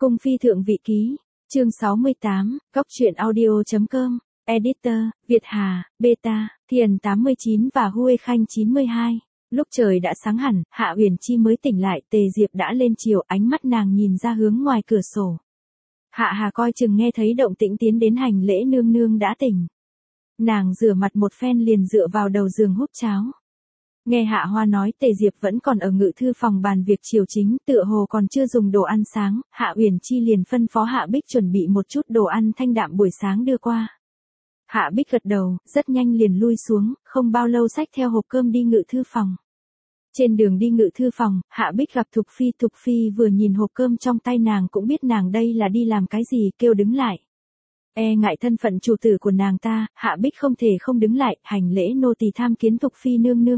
Cung phi thượng vị ký, chương 68, góc truyện audio.com, editor, Việt Hà, Beta, Thiền 89 và Huê Khanh 92. Lúc trời đã sáng hẳn, Hạ Huyền Chi mới tỉnh lại, Tề Diệp đã lên chiều, ánh mắt nàng nhìn ra hướng ngoài cửa sổ. Hạ Hà coi chừng nghe thấy động tĩnh tiến đến hành lễ, nương nương đã tỉnh. Nàng rửa mặt một phen liền dựa vào đầu giường hút cháo. Nghe Hạ Hoa nói Tề Diệp vẫn còn ở ngự thư phòng bàn việc triều chính, tựa hồ còn chưa dùng đồ ăn sáng, Hạ Huyền Chi liền phân phó Hạ Bích chuẩn bị một chút đồ ăn thanh đạm buổi sáng đưa qua. Hạ Bích gật đầu, rất nhanh liền lui xuống, không bao lâu xách theo hộp cơm đi ngự thư phòng. Trên đường đi ngự thư phòng, Hạ Bích gặp Thục Phi vừa nhìn hộp cơm trong tay nàng cũng biết nàng đây là đi làm cái gì, kêu đứng lại. E ngại thân phận chủ tử của nàng ta, Hạ Bích không thể không đứng lại, hành lễ nô tỳ tham kiến Thục Phi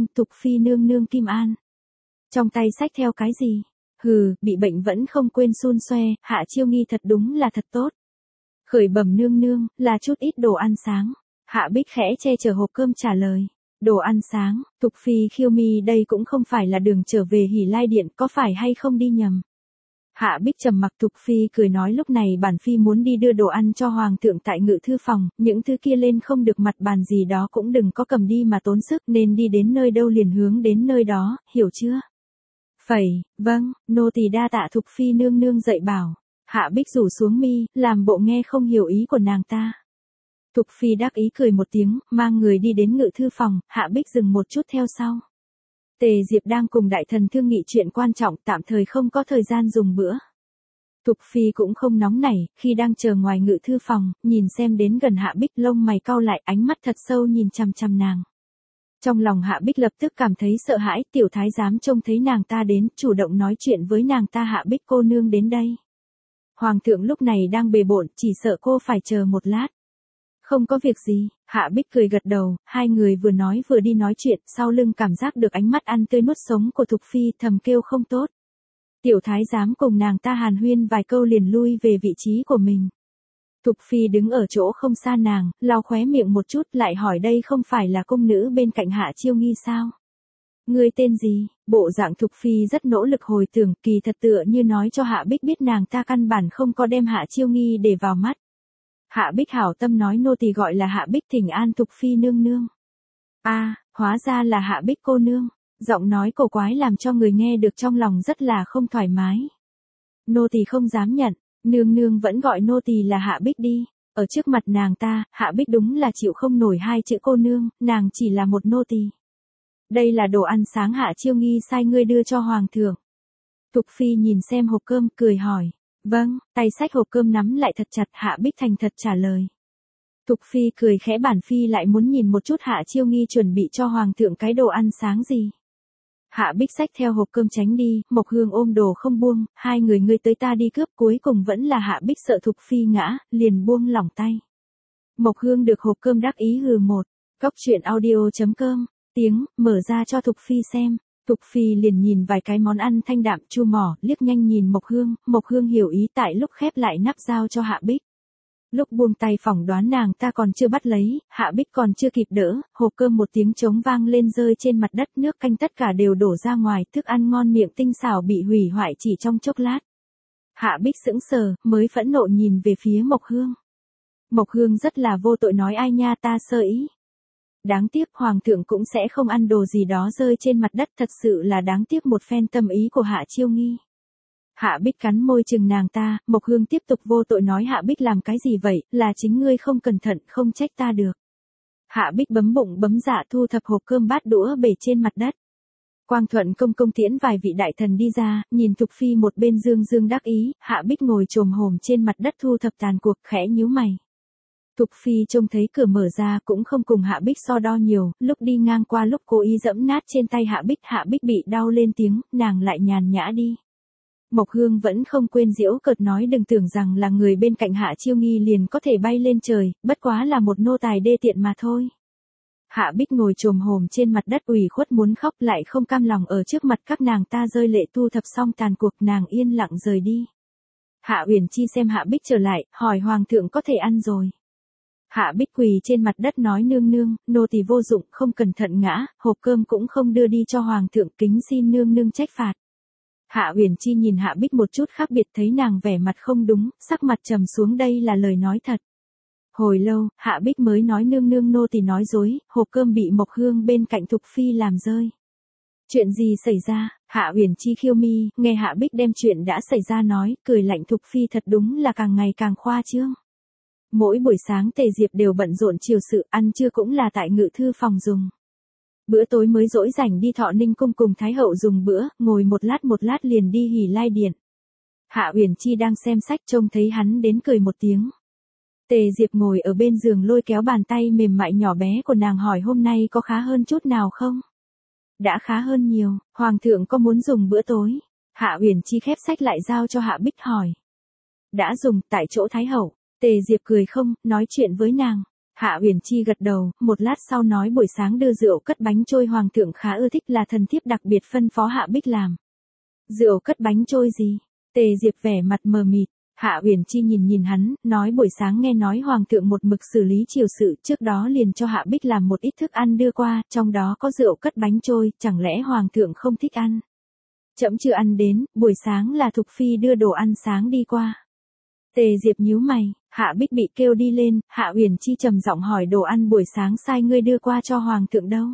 nương nương Kim An. Trong tay xách theo cái gì? Hừ, bị bệnh vẫn không quên xun xoe, Hạ Chiêu Nghi thật đúng là thật tốt. Khởi bẩm nương nương, là chút ít đồ ăn sáng. Hạ Bích khẽ che chở hộp cơm trả lời. Đồ ăn sáng, Thục Phi khiêu mi, đây cũng không phải là đường trở về Hỉ Lai Điện, có phải hay không đi nhầm? Hạ Bích trầm mặc. Thục Phi cười nói lúc này bản Phi muốn đi đưa đồ ăn cho Hoàng thượng tại ngự thư phòng, những thứ kia lên không được mặt bàn gì đó cũng đừng có cầm đi mà tốn sức, nên đi đến nơi đâu liền hướng đến nơi đó, hiểu chưa? Phẩy, vâng, nô tỳ đa tạ Thục Phi nương nương dạy bảo. Hạ Bích rủ xuống mi, làm bộ nghe không hiểu ý của nàng ta. Thục Phi đắc ý cười một tiếng, mang người đi đến ngự thư phòng, Hạ Bích dừng một chút theo sau. Tề Diệp đang cùng đại thần thương nghị chuyện quan trọng, tạm thời không có thời gian dùng bữa. Thục Phi cũng không nóng nảy, khi đang chờ ngoài ngự thư phòng, nhìn xem đến gần Hạ Bích, lông mày cau lại, ánh mắt thật sâu nhìn chằm chằm nàng. Trong lòng Hạ Bích lập tức cảm thấy sợ hãi, tiểu thái giám trông thấy nàng ta đến, chủ động nói chuyện với nàng ta. Hạ Bích cô nương đến đây. Hoàng thượng lúc này đang bề bộn, chỉ sợ cô phải chờ một lát. Không có việc gì, Hạ Bích cười gật đầu, hai người vừa nói vừa đi nói chuyện, sau lưng cảm giác được ánh mắt ăn tươi nuốt sống của Thục Phi, thầm kêu không tốt. Tiểu thái giám cùng nàng ta hàn huyên vài câu liền lui về vị trí của mình. Thục Phi đứng ở chỗ không xa nàng, lau khóe miệng một chút, lại hỏi đây không phải là cung nữ bên cạnh Hạ Chiêu Nghi sao? Ngươi tên gì? Bộ dạng Thục Phi rất nỗ lực hồi tưởng, kỳ thật tựa như nói cho Hạ Bích biết nàng ta căn bản không có đem Hạ Chiêu Nghi để vào mắt. Hạ Bích hảo tâm nói nô tỳ gọi là Hạ Bích thỉnh an Thục Phi nương nương. A, hóa ra là Hạ Bích cô nương. Giọng nói cổ quái làm cho người nghe được trong lòng rất là không thoải mái. Nô tỳ không dám nhận, nương nương vẫn gọi nô tỳ là Hạ Bích đi. Ở trước mặt nàng ta, Hạ Bích đúng là chịu không nổi hai chữ cô nương, nàng chỉ là một nô tỳ. Đây là đồ ăn sáng Hạ Chiêu Nghi sai ngươi đưa cho Hoàng thượng. Thục Phi nhìn xem hộp cơm, cười hỏi. Vâng, tay xách hộp cơm nắm lại thật chặt, Hạ Bích thành thật trả lời. Thục Phi cười khẽ, bản Phi lại muốn nhìn một chút Hạ Chiêu Nghi chuẩn bị cho Hoàng thượng cái đồ ăn sáng gì. Hạ Bích xách theo hộp cơm tránh đi, Mộc Hương ôm đồ không buông, hai người ngươi tới ta đi cướp, cuối cùng vẫn là Hạ Bích sợ Thục Phi ngã, liền buông lỏng tay. Mộc Hương được hộp cơm đắc ý hừ một, góc truyện audio.com, tiếng, mở ra cho Thục Phi xem. Thục Phi liền nhìn vài cái món ăn thanh đạm, chu mỏ, liếc nhanh nhìn Mộc Hương hiểu ý, tại lúc khép lại nắp giao cho Hạ Bích. Lúc buông tay phỏng đoán nàng ta còn chưa bắt lấy, Hạ Bích còn chưa kịp đỡ, hộp cơm một tiếng trống vang lên rơi trên mặt đất, nước canh tất cả đều đổ ra ngoài, thức ăn ngon miệng tinh xảo bị hủy hoại chỉ trong chốc lát. Hạ Bích sững sờ, mới phẫn nộ nhìn về phía Mộc Hương. Mộc Hương rất là vô tội nói ai nha, ta sơ ý. Đáng tiếc Hoàng thượng cũng sẽ không ăn đồ gì đó rơi trên mặt đất, thật sự là đáng tiếc một phen tâm ý của Hạ Chiêu Nghi. Hạ Bích cắn môi chừng nàng ta, Mộc Hương tiếp tục vô tội nói Hạ Bích làm cái gì vậy, là chính ngươi không cẩn thận, không trách ta được. Hạ Bích bấm bụng bấm dạ thu thập hộp cơm bát đũa bể trên mặt đất. Quang Thuận công tiễn vài vị đại thần đi ra, nhìn Thục Phi một bên dương đắc ý, Hạ Bích ngồi chồm hổm trên mặt đất thu thập tàn cuộc, khẽ nhíu mày. Thục Phi trông thấy cửa mở ra cũng không cùng Hạ Bích so đo nhiều, lúc đi ngang qua lúc cố ý giẫm nát trên tay Hạ Bích bị đau lên tiếng, nàng lại nhàn nhã đi. Mộc Hương vẫn không quên giễu cợt nói đừng tưởng rằng là người bên cạnh Hạ Chiêu Nghi liền có thể bay lên trời, bất quá là một nô tài đê tiện mà thôi. Hạ Bích ngồi chồm hổm trên mặt đất ủy khuất muốn khóc, lại không cam lòng ở trước mặt các nàng ta rơi lệ, thu thập xong tàn cuộc nàng yên lặng rời đi. Hạ Huyền Chi xem Hạ Bích trở lại, hỏi Hoàng thượng có thể ăn rồi. Hạ Bích quỳ trên mặt đất nói nương nương, nô tỳ vô dụng, không cẩn thận ngã, hộp cơm cũng không đưa đi cho Hoàng thượng, kính xin nương nương trách phạt. Hạ Uyển Chi nhìn Hạ Bích một chút khác biệt, thấy nàng vẻ mặt không đúng, sắc mặt trầm xuống, đây là lời nói thật. Hồi lâu, Hạ Bích mới nói nương nương nô tỳ nói dối, hộp cơm bị Mộc Hương bên cạnh Thục Phi làm rơi. Chuyện gì xảy ra? Hạ Uyển Chi khiêu mi, nghe Hạ Bích đem chuyện đã xảy ra nói, cười lạnh, Thục Phi thật đúng là càng ngày càng khoa trương. Mỗi buổi sáng Tề Diệp đều bận rộn chiều sự, ăn trưa cũng là tại ngự thư phòng dùng. Bữa tối mới rỗi rảnh đi Thọ Ninh cung cùng Thái hậu dùng bữa, ngồi một lát liền đi Hỉ Lai điện. Hạ Uyển Chi đang xem sách trông thấy hắn đến cười một tiếng. Tề Diệp ngồi ở bên giường lôi kéo bàn tay mềm mại nhỏ bé của nàng hỏi hôm nay có khá hơn chút nào không? Đã khá hơn nhiều, Hoàng thượng có muốn dùng bữa tối? Hạ Uyển Chi khép sách lại giao cho Hạ Bích hỏi. Đã dùng, tại chỗ Thái hậu. Tề Diệp cười không, nói chuyện với nàng. Hạ Uyển Chi gật đầu, một lát sau nói buổi sáng đưa rượu cất bánh trôi Hoàng thượng khá ưa thích, là thần thiếp đặc biệt phân phó Hạ Bích làm. Rượu cất bánh trôi gì? Tề Diệp vẻ mặt mờ mịt. Hạ Uyển Chi nhìn hắn, nói buổi sáng nghe nói Hoàng thượng một mực xử lý triều sự, trước đó liền cho Hạ Bích làm một ít thức ăn đưa qua, trong đó có rượu cất bánh trôi, chẳng lẽ Hoàng thượng không thích ăn? Trẫm chưa ăn đến, buổi sáng là Thục Phi đưa đồ ăn sáng đi qua. Tề Diệp nhíu mày, Hạ Bích bị kêu đi lên, Hạ Uyển Chi trầm giọng hỏi đồ ăn buổi sáng sai ngươi đưa qua cho Hoàng thượng đâu?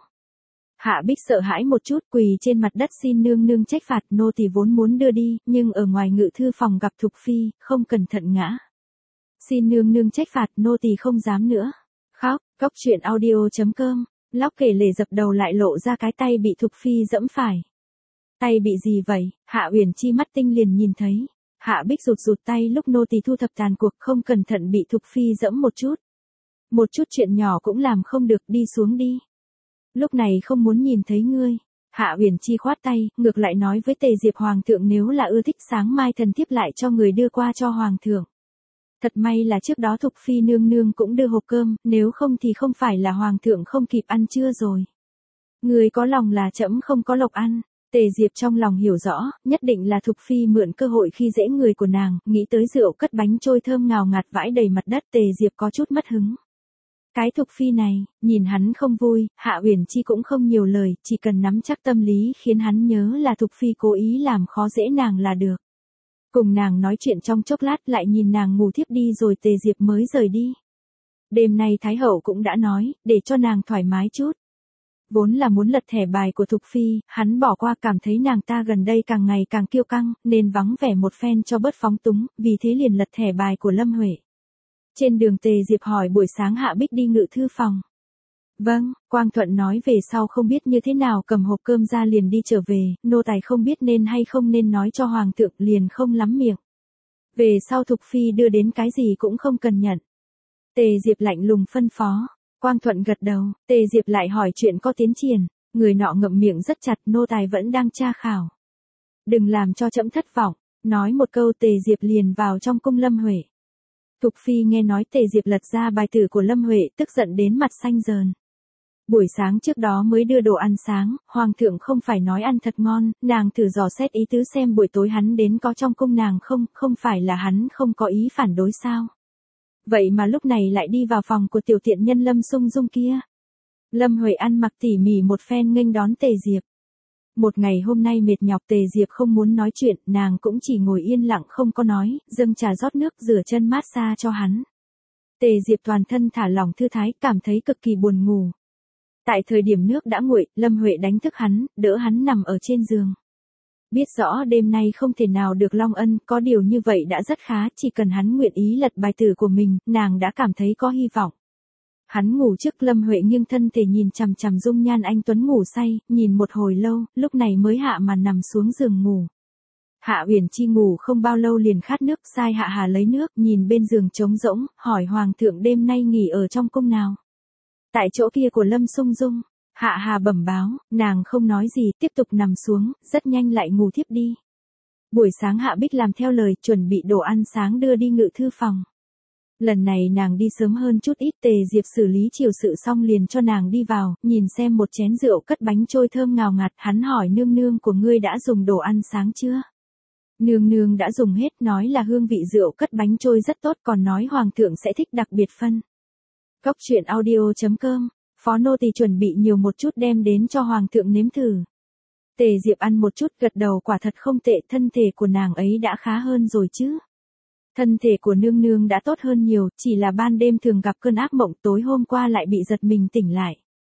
Hạ Bích sợ hãi một chút, quỳ trên mặt đất xin nương nương trách phạt, nô tỳ vốn muốn đưa đi, nhưng ở ngoài ngự thư phòng gặp Thục Phi, không cẩn thận ngã. Xin nương nương trách phạt, nô tỳ không dám nữa. Khóc, Cóc Truyện Audio.com, Lóc kể lể dập đầu lại lộ ra cái tay bị Thục Phi dẫm phải. Tay bị gì vậy? Hạ Uyển Chi mắt tinh liền nhìn thấy. Hạ Bích rụt tay lúc nô tỳ thu thập tàn cuộc không cẩn thận bị Thục Phi dẫm một chút. Một chút chuyện nhỏ cũng làm không được, đi xuống đi. Lúc này không muốn nhìn thấy ngươi. Hạ Uyển Chi khoát tay, ngược lại nói với Tề Diệp Hoàng thượng nếu là ưa thích sáng mai thần thiếp lại cho người đưa qua cho Hoàng thượng. Thật may là trước đó Thục Phi nương nương cũng đưa hộp cơm, nếu không thì không phải là Hoàng thượng không kịp ăn trưa rồi. Người có lòng là trẫm không có lộc ăn. Tề Diệp trong lòng hiểu rõ, nhất định là Thục Phi mượn cơ hội khi dễ người của nàng, nghĩ tới rượu cất bánh trôi thơm ngào ngạt vãi đầy mặt đất, Tề Diệp có chút mất hứng. Cái Thục Phi này, nhìn hắn không vui, Hạ Uyển Chi cũng không nhiều lời, chỉ cần nắm chắc tâm lý khiến hắn nhớ là Thục Phi cố ý làm khó dễ nàng là được. Cùng nàng nói chuyện trong chốc lát lại nhìn nàng ngủ thiếp đi rồi Tề Diệp mới rời đi. Đêm nay Thái hậu cũng đã nói, để cho nàng thoải mái chút. Vốn là muốn lật thẻ bài của Thục Phi, hắn bỏ qua cảm thấy nàng ta gần đây càng ngày càng kiêu căng, nên vắng vẻ một phen cho bớt phóng túng, vì thế liền lật thẻ bài của Lâm Huệ. Trên đường Tề Diệp hỏi buổi sáng Hạ Bích đi ngự thư phòng. Vâng, Quang Thuận nói về sau không biết như thế nào cầm hộp cơm ra liền đi trở về, nô tài không biết nên hay không nên nói cho Hoàng thượng liền không lắm miệng. Về sau Thục Phi đưa đến cái gì cũng không cần nhận. Tề Diệp lạnh lùng phân phó. Quang Thuận gật đầu, Tề Diệp lại hỏi chuyện có tiến triển, người nọ ngậm miệng rất chặt, nô tài vẫn đang tra khảo. Đừng làm cho trẫm thất vọng, nói một câu Tề Diệp liền vào trong cung Lâm Huệ. Thục Phi nghe nói Tề Diệp lật ra bài tử của Lâm Huệ, tức giận đến mặt xanh dờn. Buổi sáng trước đó mới đưa đồ ăn sáng, Hoàng thượng không phải nói ăn thật ngon, nàng thử dò xét ý tứ xem buổi tối hắn đến có trong cung nàng không phải là hắn không có ý phản đối sao. Vậy mà lúc này lại đi vào phòng của tiểu tiện nhân Lâm Sung Dung kia. Lâm Huệ ăn mặc tỉ mỉ một phen nghênh đón Tề Diệp. Một ngày hôm nay mệt nhọc Tề Diệp không muốn nói chuyện, nàng cũng chỉ ngồi yên lặng không có nói, dâng trà rót nước rửa chân mát xa cho hắn. Tề Diệp toàn thân thả lỏng thư thái, cảm thấy cực kỳ buồn ngủ. Tại thời điểm nước đã nguội, Lâm Huệ đánh thức hắn, đỡ hắn nằm ở trên giường. Biết rõ đêm nay không thể nào được Long Ân, có điều như vậy đã rất khá, chỉ cần hắn nguyện ý lật bài tử của mình, nàng đã cảm thấy có hy vọng. Hắn ngủ trước, Lâm Huệ nghiêng thân thể nhìn chằm chằm dung nhan anh tuấn ngủ say, nhìn một hồi lâu, lúc này mới hạ màn nằm xuống giường ngủ. Hạ Uyển Chi ngủ không bao lâu liền khát nước, sai Hạ Hà lấy nước, nhìn bên giường trống rỗng, hỏi Hoàng thượng đêm nay nghỉ ở trong cung nào. Tại chỗ kia của Lâm Sung Dung. Hạ Hà bẩm báo, nàng không nói gì, tiếp tục nằm xuống, rất nhanh lại ngủ thiếp đi. Buổi sáng Hạ Bích làm theo lời, chuẩn bị đồ ăn sáng đưa đi ngự thư phòng. Lần này nàng đi sớm hơn chút ít, Tề Diệp xử lý chiều sự xong liền cho nàng đi vào, nhìn xem một chén rượu cất bánh trôi thơm ngào ngạt, hắn hỏi nương nương của ngươi đã dùng đồ ăn sáng chưa? Nương nương đã dùng hết, nói là hương vị rượu cất bánh trôi rất tốt, còn nói Hoàng thượng sẽ thích đặc biệt phân. Cóc Truyện Audio.com, phó nô tỳ chuẩn bị nhiều một chút đem đến cho Hoàng thượng nếm thử. Tề Diệp ăn một chút gật đầu, quả thật không tệ, thân thể của nàng ấy đã khá hơn rồi chứ. Thân thể của nương nương đã tốt hơn nhiều, chỉ là ban đêm thường gặp cơn ác mộng, tối hôm qua lại bị giật mình tỉnh lại.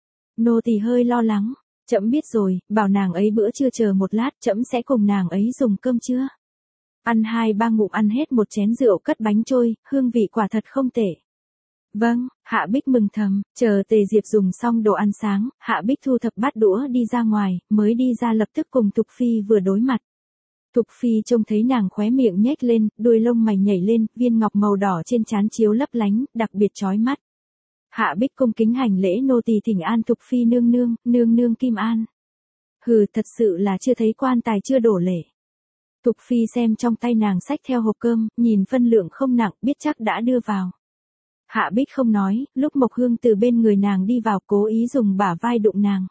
Nô tỳ hơi lo lắng. Trẫm biết rồi, bảo nàng ấy bữa trưa chờ một lát, trẫm sẽ cùng nàng ấy dùng cơm trưa. Ăn 2-3 ngụm ăn hết một chén rượu cất bánh trôi, hương vị quả thật không tệ. Vâng, Hạ Bích mừng thầm, chờ Tề Diệp dùng xong đồ ăn sáng, Hạ Bích thu thập bát đũa đi ra ngoài, mới đi ra lập tức cùng Thục Phi vừa đối mặt. Thục Phi trông thấy nàng khóe miệng nhếch lên, đuôi lông mày nhảy lên, viên ngọc màu đỏ trên trán chiếu lấp lánh, đặc biệt chói mắt. Hạ Bích cung kính hành lễ, nô tỳ thỉnh an Thục Phi nương nương, nương nương Kim An. Hừ, thật sự là chưa thấy quan tài chưa đổ lệ. Thục Phi xem trong tay nàng xách theo hộp cơm, nhìn phân lượng không nặng, biết chắc đã đưa vào. Hạ Bích không nói, lúc Mộc Hương từ bên người nàng đi vào cố ý dùng bả vai đụng nàng.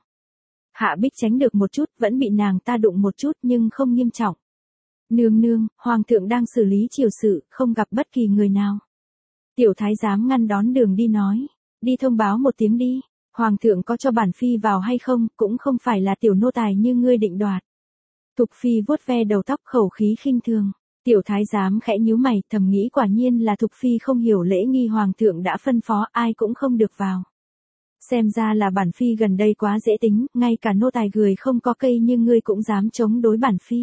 Hạ Bích tránh được một chút, vẫn bị nàng ta đụng một chút nhưng không nghiêm trọng. Nương nương, Hoàng thượng đang xử lý triều sự, không gặp bất kỳ người nào. Tiểu thái giám ngăn đón đường đi nói, đi thông báo một tiếng đi, Hoàng thượng có cho bản Phi vào hay không, cũng không phải là tiểu nô tài như ngươi định đoạt. Thục Phi vuốt ve đầu tóc khẩu khí khinh thường. Tiểu thái giám khẽ nhíu mày, thầm nghĩ quả nhiên là Thục Phi không hiểu lễ nghi, Hoàng thượng đã phân phó ai cũng không được vào. Xem ra là bản Phi gần đây quá dễ tính, ngay cả nô tài gười không có cây nhưng ngươi cũng dám chống đối bản Phi.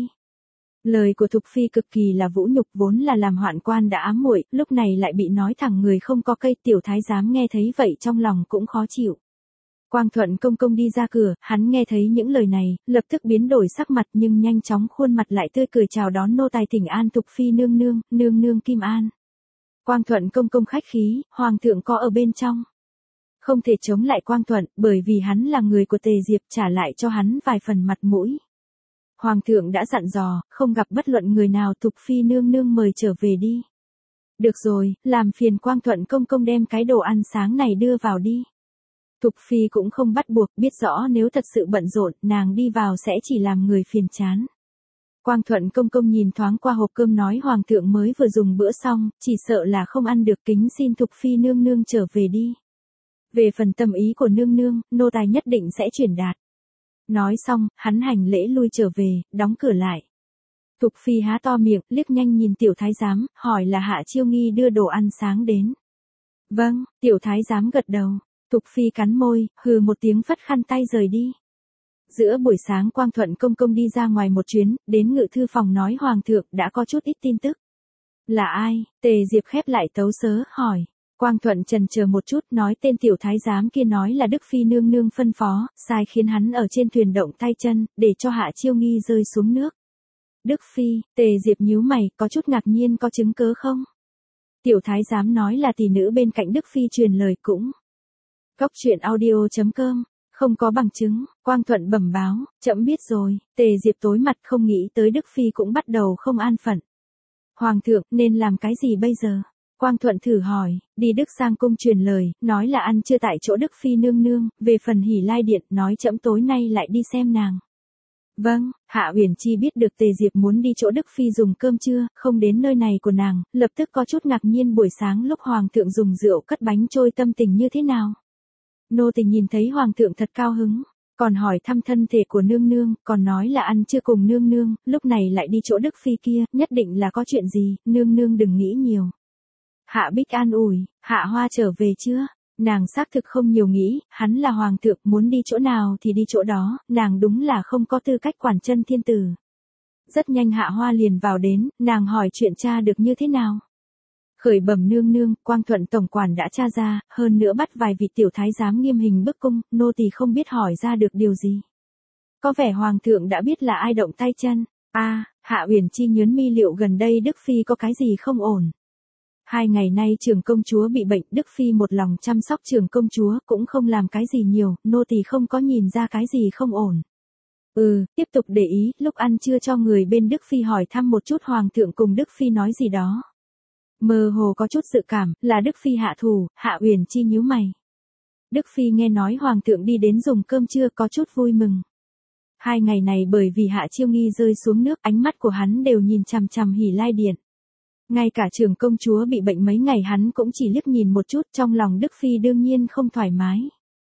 Lời của Thục Phi cực kỳ là vũ nhục, vốn là làm hoạn quan đã ám muội, lúc này lại bị nói thẳng người không có cây. Tiểu thái giám nghe thấy vậy trong lòng cũng khó chịu. Quang Thuận công công đi ra cửa, hắn nghe thấy những lời này, lập tức biến đổi sắc mặt nhưng nhanh chóng khuôn mặt lại tươi cười chào đón nô tài thỉnh an Thục Phi nương nương, nương nương Kim An. Quang Thuận công công khách khí, Hoàng thượng có ở bên trong. Không thể chống lại Quang Thuận, bởi vì hắn là người của Tề Diệp, trả lại cho hắn vài phần mặt mũi. Hoàng thượng đã dặn dò, không gặp bất luận người nào, Thục Phi nương nương mời trở về đi. Được rồi, làm phiền Quang Thuận công công đem cái đồ ăn sáng này đưa vào đi. Thục Phi cũng không bắt buộc, biết rõ nếu thật sự bận rộn, nàng đi vào sẽ chỉ làm người phiền chán. Quang Thuận công công nhìn thoáng qua hộp cơm nói Hoàng thượng mới vừa dùng bữa xong, chỉ sợ là không ăn được, kính xin Thục Phi nương nương trở về đi. Về phần tâm ý của nương nương, nô tài nhất định sẽ truyền đạt. Nói xong, hắn hành lễ lui trở về, đóng cửa lại. Thục Phi há to miệng, liếc nhanh nhìn tiểu thái giám, hỏi là Hạ Chiêu Nghi đưa đồ ăn sáng đến. Vâng, tiểu thái giám gật đầu. Thục Phi cắn môi, hừ một tiếng phất khăn tay rời đi. Giữa buổi sáng Quang Thuận công công đi ra ngoài một chuyến, đến ngự thư phòng nói Hoàng thượng đã có chút ít tin tức. Là ai? Tề Diệp khép lại tấu sớ, hỏi. Quang Thuận chần chờ một chút, nói tên tiểu thái giám kia nói là Đức Phi nương nương phân phó, sai khiến hắn ở trên thuyền động tay chân, để cho Hạ Chiêu Nghi rơi xuống nước. Đức Phi, Tề Diệp nhíu mày, có chút ngạc nhiên, có chứng cớ không? Tiểu thái giám nói là tỷ nữ bên cạnh Đức Phi truyền lời cũng. Góc truyện audio.com, không có bằng chứng. Quang Thuận bẩm báo, trẫm biết rồi. Tề Diệp tối mặt không nghĩ tới Đức Phi cũng bắt đầu không an phận. Hoàng thượng, nên làm cái gì bây giờ? Quang Thuận thử hỏi, đi Đức Sang cung truyền lời, nói là ăn trưa tại chỗ Đức Phi nương nương, về phần Hỉ Lai Điện, nói trẫm tối nay lại đi xem nàng. Vâng, Hạ Uyển Chi biết được Tề Diệp muốn đi chỗ Đức Phi dùng cơm trưa, không đến nơi này của nàng, lập tức có chút ngạc nhiên buổi sáng lúc Hoàng thượng dùng rượu cất bánh trôi tâm tình như thế nào. Nô tỳ nhìn thấy Hoàng thượng thật cao hứng, còn hỏi thăm thân thể của nương nương, còn nói là ăn trưa cùng nương nương, lúc này lại đi chỗ Đức Phi kia, nhất định là có chuyện gì, nương nương đừng nghĩ nhiều. Hạ Bích an ủi, Hạ Hoa trở về chưa? Nàng xác thực không nhiều nghĩ, hắn là Hoàng thượng, muốn đi chỗ nào thì đi chỗ đó, nàng đúng là không có tư cách quản chân thiên tử. Rất nhanh Hạ Hoa liền vào đến, nàng hỏi chuyện cha được như thế nào? Khởi bẩm nương nương, Quang Thuận tổng quản đã tra ra, hơn nữa bắt vài vị tiểu thái giám nghiêm hình bức cung, nô tỳ không biết hỏi ra được điều gì. Có vẻ Hoàng thượng đã biết là ai động tay chân. Hạ Uyển Chi nhớn mi, liệu gần đây Đức Phi có cái gì không ổn? 2 ngày nay trưởng công chúa bị bệnh, Đức Phi một lòng chăm sóc trưởng công chúa, cũng không làm cái gì nhiều, nô tỳ không có nhìn ra cái gì không ổn. Tiếp tục để ý, lúc ăn trưa cho người bên Đức Phi hỏi thăm một chút Hoàng thượng cùng Đức Phi nói gì đó. Mơ hồ có chút dự cảm, là Đức Phi hạ thủ. Hạ Uyển Chi nhíu mày. Đức Phi nghe nói Hoàng thượng đi đến dùng cơm trưa có chút vui mừng. 2 ngày này bởi vì Hạ Chiêu Nghi rơi xuống nước, ánh mắt của hắn đều nhìn chằm chằm Hỉ Lai Điện. Ngay cả trưởng công chúa bị bệnh mấy ngày hắn cũng chỉ liếc nhìn một chút, trong lòng Đức Phi đương nhiên không thoải mái.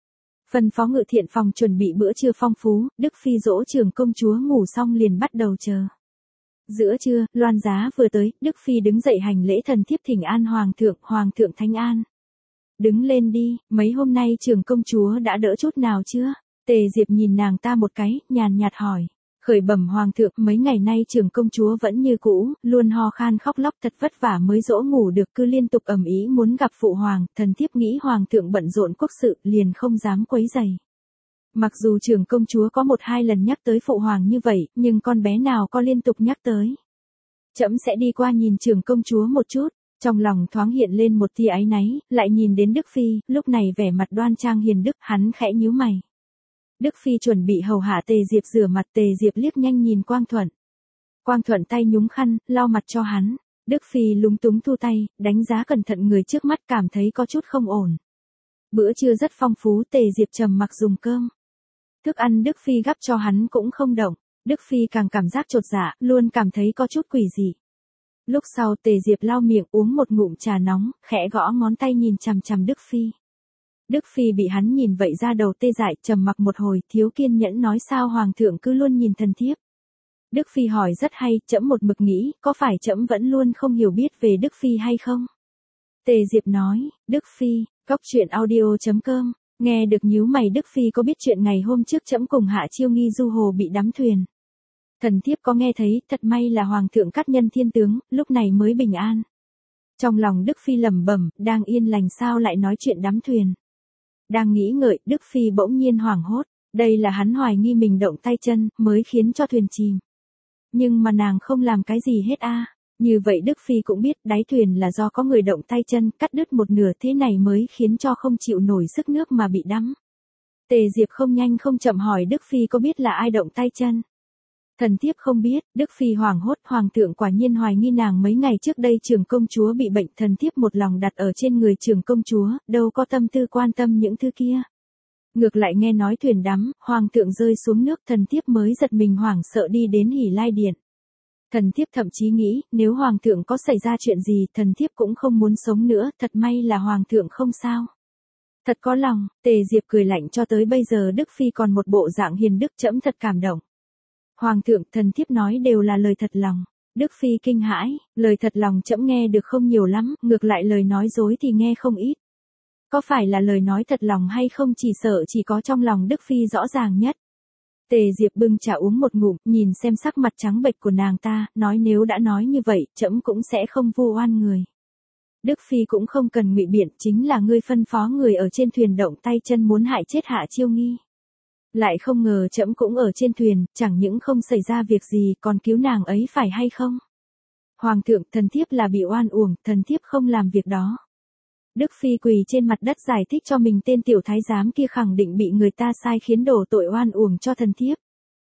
Phân phó ngự thiện phòng chuẩn bị bữa trưa phong phú, Đức Phi dỗ trưởng công chúa ngủ xong liền bắt đầu chờ. Giữa trưa, loan giá vừa tới, Đức Phi đứng dậy hành lễ thần thiếp thỉnh an hoàng thượng thánh an. Đứng lên đi, mấy hôm nay trưởng công chúa đã đỡ chút nào chưa? Tề Diệp nhìn nàng ta một cái, nhàn nhạt hỏi. Khởi bẩm hoàng thượng, mấy ngày nay trưởng công chúa vẫn như cũ, luôn ho khan khóc lóc thật vất vả mới dỗ ngủ được, cứ liên tục ầm ĩ muốn gặp phụ hoàng, thần thiếp nghĩ hoàng thượng bận rộn quốc sự, liền không dám quấy rầy. Mặc dù trưởng công chúa có 1-2 lần nhắc tới phụ hoàng như vậy, nhưng con bé nào có liên tục nhắc tới. Trẫm sẽ đi qua nhìn trưởng công chúa một chút. Trong lòng thoáng hiện lên một tia áy náy, lại nhìn đến Đức Phi, lúc này vẻ mặt đoan trang hiền đức, hắn khẽ nhíu mày. Đức Phi chuẩn bị hầu hạ Tề Diệp rửa mặt, Tề Diệp liếc nhanh nhìn Quang Thuận. Quang Thuận tay nhúng khăn, lau mặt cho hắn. Đức Phi lúng túng thu tay, đánh giá cẩn thận người trước mắt, cảm thấy có chút không ổn. Bữa trưa rất phong phú, Tề Diệp trầm mặc dùng cơm. Thức ăn Đức Phi gắp cho hắn cũng không động. Đức Phi càng cảm giác chột dạ, luôn cảm thấy có chút quỷ dị. Lúc sau Tề Diệp lau miệng uống một ngụm trà nóng, khẽ gõ ngón tay nhìn chằm chằm Đức Phi. Đức Phi bị hắn nhìn vậy ra đầu tê dại, trầm mặc một hồi, thiếu kiên nhẫn nói sao hoàng thượng cứ luôn nhìn thần thiếp. Đức Phi hỏi rất hay, trẫm một mực nghĩ, có phải trẫm vẫn luôn không hiểu biết về Đức Phi hay không? Tề Diệp nói, Đức Phi, góc truyện audio.com, nghe được nhíu mày Đức Phi có biết chuyện ngày hôm trước trẫm cùng Hạ Chiêu Nghi du hồ bị đắm thuyền. Thần thiếp có nghe thấy, thật may là hoàng thượng cắt nhân thiên tướng, lúc này mới bình an. Trong lòng Đức Phi lẩm bẩm, đang yên lành sao lại nói chuyện đắm thuyền. Đang nghĩ ngợi, Đức Phi bỗng nhiên hoảng hốt, đây là hắn hoài nghi mình động tay chân, mới khiến cho thuyền chìm. Nhưng mà nàng không làm cái gì hết a. Như vậy Đức Phi cũng biết đáy thuyền là do có người động tay chân, cắt đứt một nửa, thế này mới khiến cho không chịu nổi sức nước mà bị đắm. Tề Diệp không nhanh không chậm hỏi Đức Phi có biết là ai động tay chân. Thần thiếp không biết. Đức Phi hoảng hốt, hoàng thượng quả nhiên hoài nghi nàng mấy ngày trước đây trưởng công chúa bị bệnh, thần thiếp một lòng đặt ở trên người trưởng công chúa, đâu có tâm tư quan tâm những thứ kia. Ngược lại nghe nói thuyền đắm, hoàng thượng rơi xuống nước, thần thiếp mới giật mình hoảng sợ đi đến Hỉ Lai Điện. Thần thiếp thậm chí nghĩ, nếu hoàng thượng có xảy ra chuyện gì, thần thiếp cũng không muốn sống nữa, thật may là hoàng thượng không sao. Thật có lòng. Tề Diệp cười lạnh, cho tới bây giờ Đức Phi còn một bộ dạng hiền đức, trẫm thật cảm động. Hoàng thượng, thần thiếp nói đều là lời thật lòng. Đức Phi kinh hãi, lời thật lòng trẫm nghe được không nhiều lắm, ngược lại lời nói dối thì nghe không ít. Có phải là lời nói thật lòng hay không chỉ sợ chỉ có trong lòng Đức Phi rõ ràng nhất. Tề Diệp bưng trà uống một ngụm, nhìn xem sắc mặt trắng bệch của nàng ta, nói nếu đã nói như vậy, trẫm cũng sẽ không vu oan người. Đức Phi cũng không cần ngụy biện, chính là ngươi phân phó người ở trên thuyền động tay chân muốn hại chết Hạ Chiêu Nghi. Lại không ngờ trẫm cũng ở trên thuyền, chẳng những không xảy ra việc gì, còn cứu nàng ấy phải hay không? Hoàng thượng, thần thiếp là bị oan uổng, thần thiếp không làm việc đó. Đức Phi quỳ trên mặt đất giải thích cho mình, tên tiểu thái giám kia khẳng định bị người ta sai khiến đổ tội oan uổng cho thần thiếp.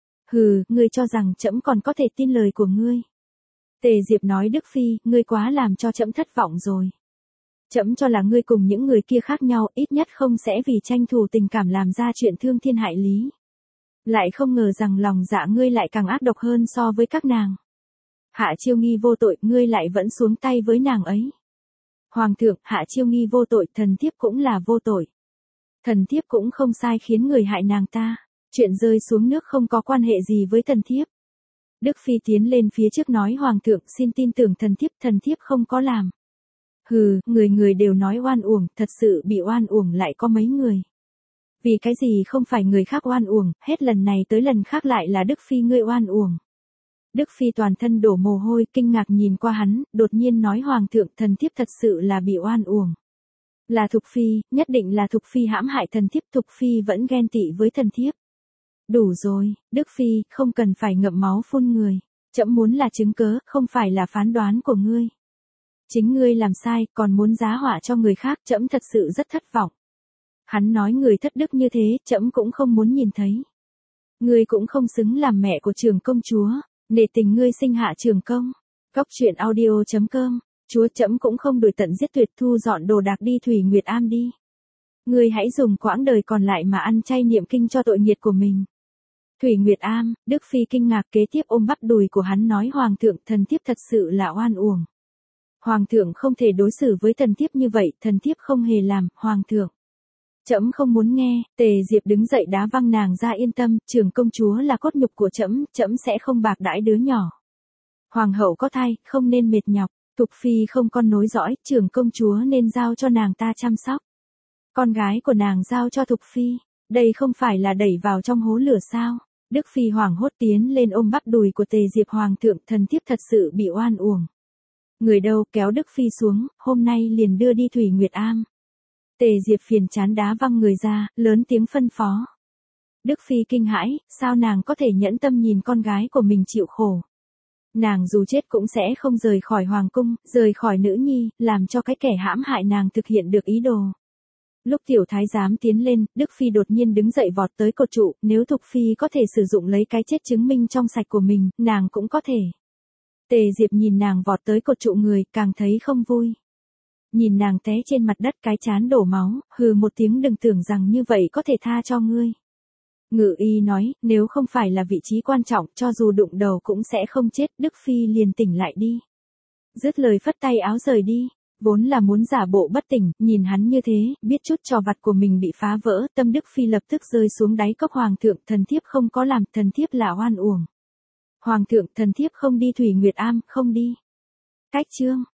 Hừ, ngươi cho rằng trẫm còn có thể tin lời của ngươi. Tề Diệp nói Đức Phi, ngươi quá làm cho trẫm thất vọng rồi. Trẫm cho là ngươi cùng những người kia khác nhau, ít nhất không sẽ vì tranh thủ tình cảm làm ra chuyện thương thiên hại lý. Lại không ngờ rằng lòng dạ ngươi lại càng ác độc hơn so với các nàng. Hạ Chiêu Nghi vô tội, ngươi lại vẫn xuống tay với nàng ấy. Hoàng thượng, Hạ Chiêu Nghi vô tội, thần thiếp cũng là vô tội. Thần thiếp cũng không sai khiến người hại nàng ta. Chuyện rơi xuống nước không có quan hệ gì với thần thiếp. Đức Phi tiến lên phía trước nói hoàng thượng xin tin tưởng thần thiếp không có làm. Hừ, người người đều nói oan uổng, thật sự bị oan uổng lại có mấy người. Vì cái gì không phải người khác oan uổng, hết lần này tới lần khác lại là Đức Phi ngươi oan uổng. Đức Phi toàn thân đổ mồ hôi, kinh ngạc nhìn qua hắn, đột nhiên nói hoàng thượng thần thiếp thật sự là bị oan uổng. Là Thục Phi, nhất định là Thục Phi hãm hại thần thiếp, Thục Phi vẫn ghen tị với thần thiếp. Đủ rồi, Đức Phi, không cần phải ngậm máu phun người. Trẫm muốn là chứng cớ, không phải là phán đoán của ngươi. Chính ngươi làm sai, còn muốn giá họa cho người khác, trẫm thật sự rất thất vọng. Hắn nói người thất đức như thế, trẫm cũng không muốn nhìn thấy. Ngươi cũng không xứng làm mẹ của trưởng công chúa, nể tình ngươi sinh hạ trưởng công. Góc truyện audio.com, chúa trẫm cũng không đuổi tận giết tuyệt, thu dọn đồ đạc đi Thủy Nguyệt Am đi. Ngươi hãy dùng quãng đời còn lại mà ăn chay niệm kinh cho tội nghiệt của mình. Thủy Nguyệt Am, Đức Phi kinh ngạc kế tiếp ôm bắp đùi của hắn nói hoàng thượng thần thiếp thật sự là oan uổng. Hoàng thượng không thể đối xử với thần thiếp như vậy, thần thiếp không hề làm, hoàng thượng. Trẫm không muốn nghe. Tề Diệp đứng dậy đá văng nàng ra. Yên tâm, trưởng công chúa là cốt nhục của trẫm, trẫm sẽ không bạc đãi đứa nhỏ. Hoàng hậu có thai, không nên mệt nhọc. Thục phi không con nối dõi, trưởng công chúa nên giao cho nàng ta chăm sóc. Con gái của nàng giao cho Thục phi, đây không phải là đẩy vào trong hố lửa sao? Đức phi hoảng hốt tiến lên ôm bắp đùi của Tề Diệp. Hoàng thượng, thần thiếp thật sự bị oan uổng. Người đâu, kéo Đức phi xuống, hôm nay liền đưa đi Thủy Nguyệt Am. Tề Diệp phiền chán đá văng người ra, lớn tiếng phân phó. Đức phi kinh hãi, sao nàng có thể nhẫn tâm nhìn con gái của mình chịu khổ? Nàng dù chết cũng sẽ không rời khỏi hoàng cung, rời khỏi nữ nhi, làm cho cái kẻ hãm hại nàng thực hiện được ý đồ. Lúc tiểu thái giám tiến lên, Đức phi đột nhiên đứng dậy vọt tới cột trụ. Nếu Thục phi có thể sử dụng lấy cái chết chứng minh trong sạch của mình, nàng cũng có thể. Tề Diệp nhìn nàng vọt tới cột trụ người, càng thấy không vui. Nhìn nàng té trên mặt đất, cái trán đổ máu, hừ một tiếng. Đừng tưởng rằng như vậy có thể tha cho ngươi. Ngự y nói, nếu không phải là vị trí quan trọng, cho dù đụng đầu cũng sẽ không chết. Đức phi liền tỉnh lại đi. Dứt lời phất tay áo rời đi. Vốn là muốn giả bộ bất tỉnh, nhìn hắn như thế, biết chút trò vặt của mình bị phá vỡ, tâm Đức phi lập tức rơi xuống đáy cốc. Hoàng thượng, thần thiếp không có làm, thần thiếp là oan uổng. Hoàng thượng, thần thiếp không đi Thủy Nguyệt Am, không đi. Cách chương